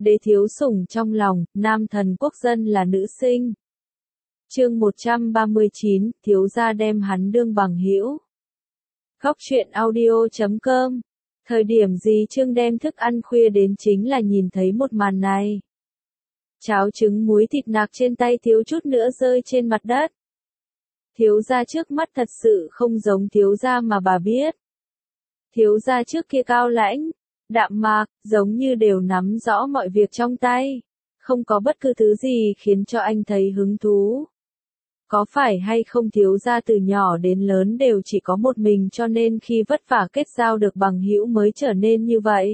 đế thiếu sủng trong lòng, nam thần quốc dân là nữ sinh. Chương 139, thiếu gia đem hắn đương bằng hữu. Góc truyện audio.com. Thời điểm Dì Trương đem thức ăn khuya đến chính là nhìn thấy một màn này. Cháo trứng muối thịt nạc trên tay thiếu chút nữa rơi trên mặt đất. Thiếu gia trước mắt thật sự không giống thiếu gia mà bà biết. Thiếu gia trước kia cao lãnh, đạm mạc, giống như đều nắm rõ mọi việc trong tay. Không có bất cứ thứ gì khiến cho anh thấy hứng thú. Có phải hay không thiếu gia từ nhỏ đến lớn đều chỉ có một mình cho nên khi vất vả kết giao được bằng hữu mới trở nên như vậy?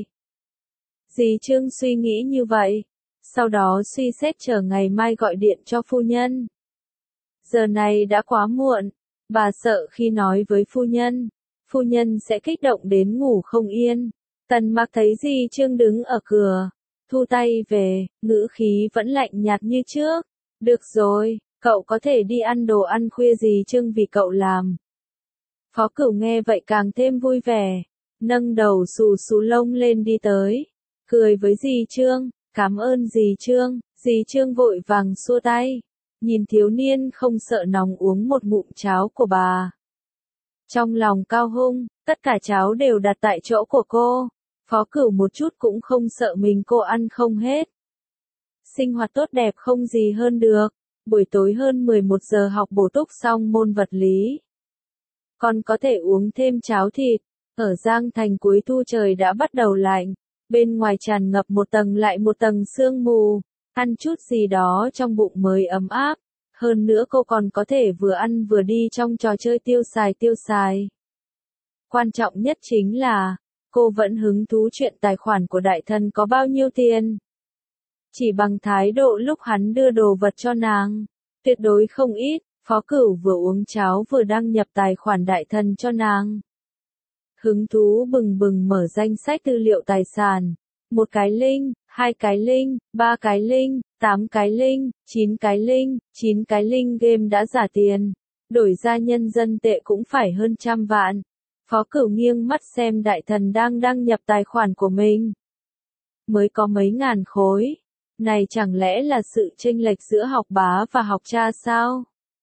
Dì Trương suy nghĩ như vậy. Sau đó suy xét chờ ngày mai gọi điện cho phu nhân. Giờ này đã quá muộn. Bà sợ khi nói với phu nhân sẽ kích động đến ngủ không yên. Tần Mặc thấy dì Trương đứng ở cửa, thu tay về, ngữ khí vẫn lạnh nhạt như trước. Được rồi, cậu có thể đi ăn đồ ăn khuya dì Trương vì cậu làm. Phó Cửu nghe vậy càng thêm vui vẻ, nâng đầu xù xù lông lên đi tới, cười với dì Trương, cảm ơn dì Trương vội vàng xua tay, nhìn thiếu niên không sợ nóng uống một ngụm cháo của bà. Trong lòng cao hung, tất cả cháo đều đặt tại chỗ của cô, Phó Cửu một chút cũng không sợ mình cô ăn không hết. Sinh hoạt tốt đẹp không gì hơn được, buổi tối hơn 11 giờ học bổ túc xong môn vật lý. Còn có thể uống thêm cháo thịt, ở Giang Thành cuối thu trời đã bắt đầu lạnh, bên ngoài tràn ngập một tầng lại một tầng sương mù, ăn chút gì đó trong bụng mới ấm áp. Hơn nữa cô còn có thể vừa ăn vừa đi trong trò chơi tiêu xài. Quan trọng nhất chính là, cô vẫn hứng thú chuyện tài khoản của đại thần có bao nhiêu tiền. Chỉ bằng thái độ lúc hắn đưa đồ vật cho nàng, tuyệt đối không ít. Phó Cửu vừa uống cháo vừa đăng nhập tài khoản đại thần cho nàng. Hứng thú bừng bừng mở danh sách tư liệu tài sản. 1 cái link, 2 cái link, 3 cái link, 8 cái link, 9 cái link, 9 cái link game đã giả tiền. Đổi ra nhân dân tệ cũng phải hơn 100 vạn. Phó Cửu nghiêng mắt xem đại thần đang đăng nhập tài khoản của mình. Mới có mấy ngàn khối. Này chẳng lẽ là sự chênh lệch giữa học bá và học cha sao?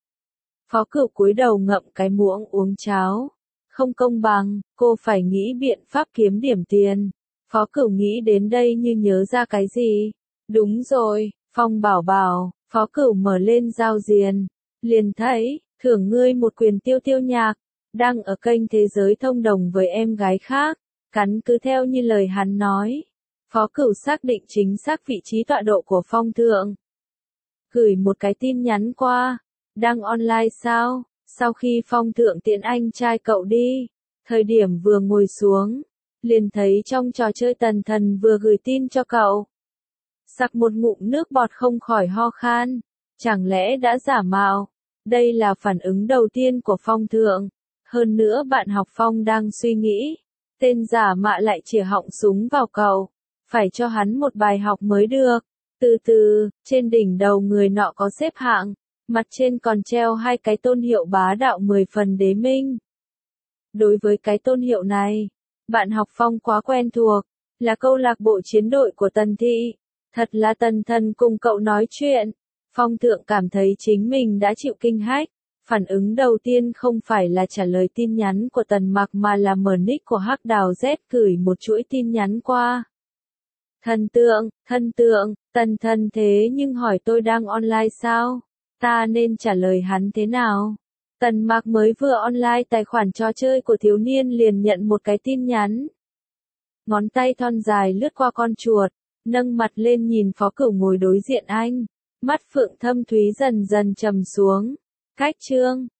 Phó Cửu cúi đầu ngậm cái muỗng uống cháo. Không công bằng, cô phải nghĩ biện pháp kiếm điểm tiền. Phó Cửu nghĩ đến đây như nhớ ra cái gì. Đúng rồi, Phong bảo bảo, Phó Cửu mở lên giao diền. Liền thấy, thưởng ngươi một quyền tiêu nhạc. Đang ở kênh Thế Giới thông đồng với em gái khác. Cắn cứ theo như lời hắn nói. Phó Cửu xác định chính xác vị trí tọa độ của Phong Thượng. Gửi một cái tin nhắn qua. Đang online sao? Sau khi Phong Thượng tiễn anh trai cậu đi. Thời điểm vừa ngồi xuống. Liền thấy trong trò chơi Tần Thần vừa gửi tin cho cậu. Sặc một ngụm nước bọt không khỏi ho khan. Chẳng lẽ đã giả mạo? Đây là phản ứng đầu tiên của Phong Thượng. Hơn nữa bạn học Phong đang suy nghĩ. Tên giả mạo lại chĩa họng súng vào cậu. Phải cho hắn một bài học mới được. Từ từ, trên đỉnh đầu người nọ có xếp hạng. Mặt trên còn treo 2 cái tôn hiệu bá đạo 10 phần đế minh. Đối với cái tôn hiệu này, bạn học Phong quá quen thuộc. Là câu lạc bộ chiến đội của Tần Thị. Thật là Tần Thần cùng cậu nói chuyện. Phong Thượng cảm thấy chính mình đã chịu kinh hách. Phản ứng đầu tiên không phải là trả lời tin nhắn của Tần Mặc mà là mở nick của Hắc Đào Z gửi một chuỗi tin nhắn qua. Thần tượng, Tần Thần thế nhưng hỏi tôi đang online sao? Ta nên trả lời hắn thế nào? Tần Mặc mới vừa online tài khoản trò chơi của thiếu niên liền nhận một cái tin nhắn. Ngón tay thon dài lướt qua con chuột, nâng mặt lên nhìn Phó Cửu ngồi đối diện anh. Mắt phượng thâm thúy dần dần trầm xuống. Cách Trương,